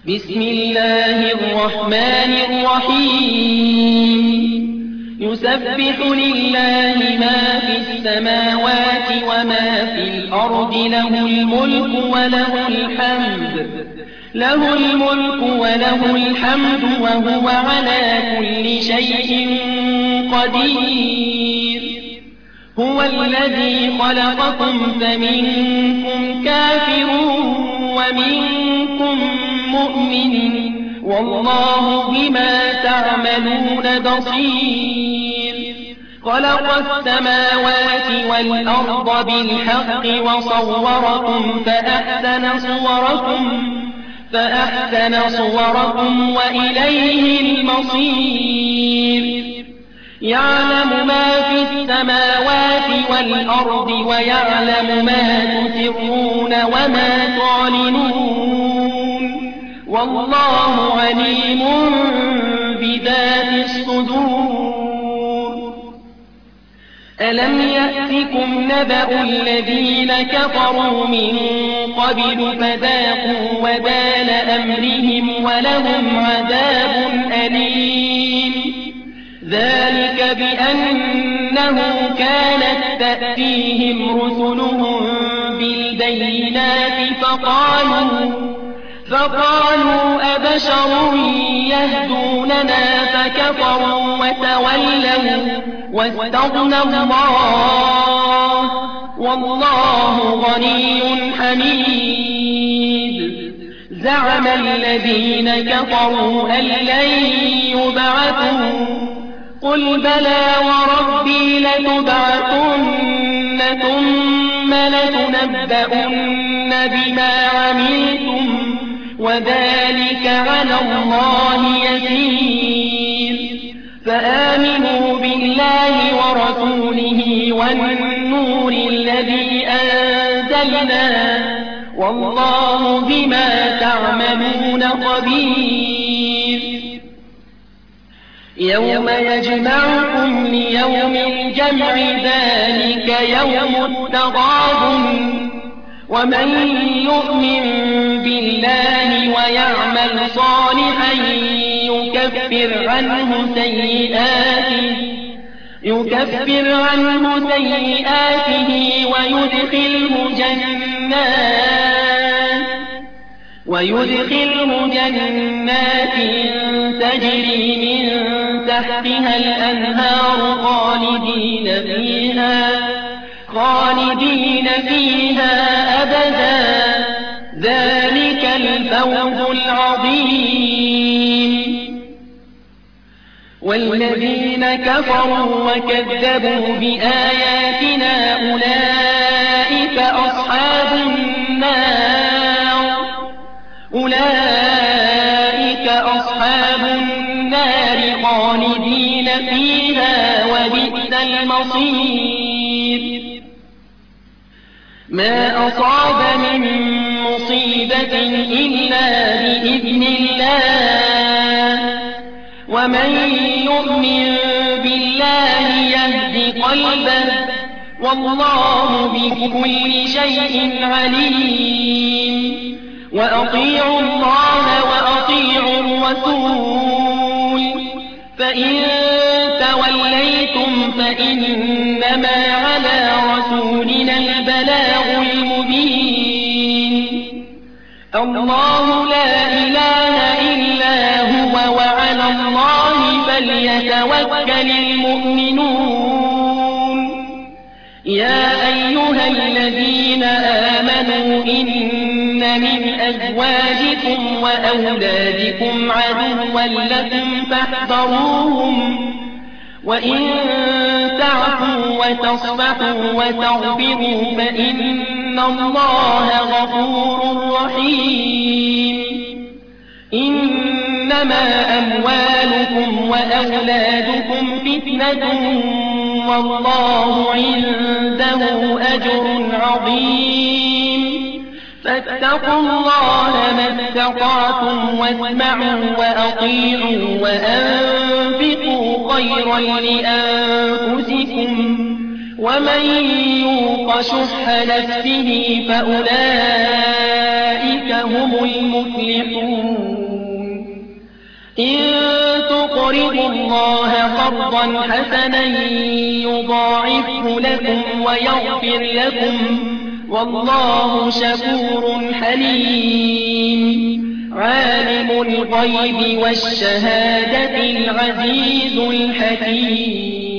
بسم الله الرحمن الرحيم يسبح لله ما في السماوات وما في الأرض له الملك وله الحمد وهو على كل شيء قدير هو الذي خلقكم فمنكم كافر ومنكم مؤمن والله بما تعملون بصير خلق السماوات والأرض بالحق وصوركم فأحسن صوركم وإليه المصير يعلم ما في السماوات والأرض ويعلم ما تسرون وما تعلنون والله عليم بذات الصدور ألم يأتكم نبأ الذين كفروا من قبل فذاقوا وبال أمرهم ولهم عذاب أليم ذلك بأنه كانت تأتيهم رسلهم بالبينات فقالوا أبشر يهدوننا فكفروا وتولوا واستغنى الله والله غني حميد زعم الذين كفروا أن لن يبعثوا قل بلى وربي لتبعثن ثم لتنبؤن بما عملتم وذلك على الله يسير فآمنوا بالله ورسوله والنور الذي أنزلنا والله بما تعملون خبير يوم يجمعكم ليوم الجمع ذلك يوم التغابن ومن يؤمن بالله ويعمل صالحا يكفر عنه سيئاته ويدخله جنات تجري من تحتها الأنهار خالدين فيها أبدا ذلك الفوز العظيم والذين كفروا وكذبوا بآياتنا أولئك أصحاب النار خالدين فيها وبئس المصير ما أصاب من مصيبة إلا بإذن الله ومن يؤمن بالله يهد قلبه والله بكل شيء عليم وأطيعوا الله وأطيعوا الرسول فإن توليتم فإنما على رسولنا البلاغ المبين الله لا إله إلا هو وعلى الله فليتوكل المؤمنون يا أيها الذين آمنوا إن من أزواجكم وأولادكم عدوا لكم فاحذروهم وإن تعفوا وتصفحوا وتغفروا فإن الله غفور رحيم إنما أموالكم وأولادكم فتنة والله عنده أجر عظيم فاتقوا الله ما استطعتم واسمعوا وأطيعوا وأنفقوا خيرا لأنفسكم ومن يوق شح نفسه فأولئك فأولئك هم المفلحون إن تقرضوا الله قرضا حسنا يضاعفه لكم ويغفر لكم والله شكور حليم عالم الغيب والشهادة العزيز الحكيم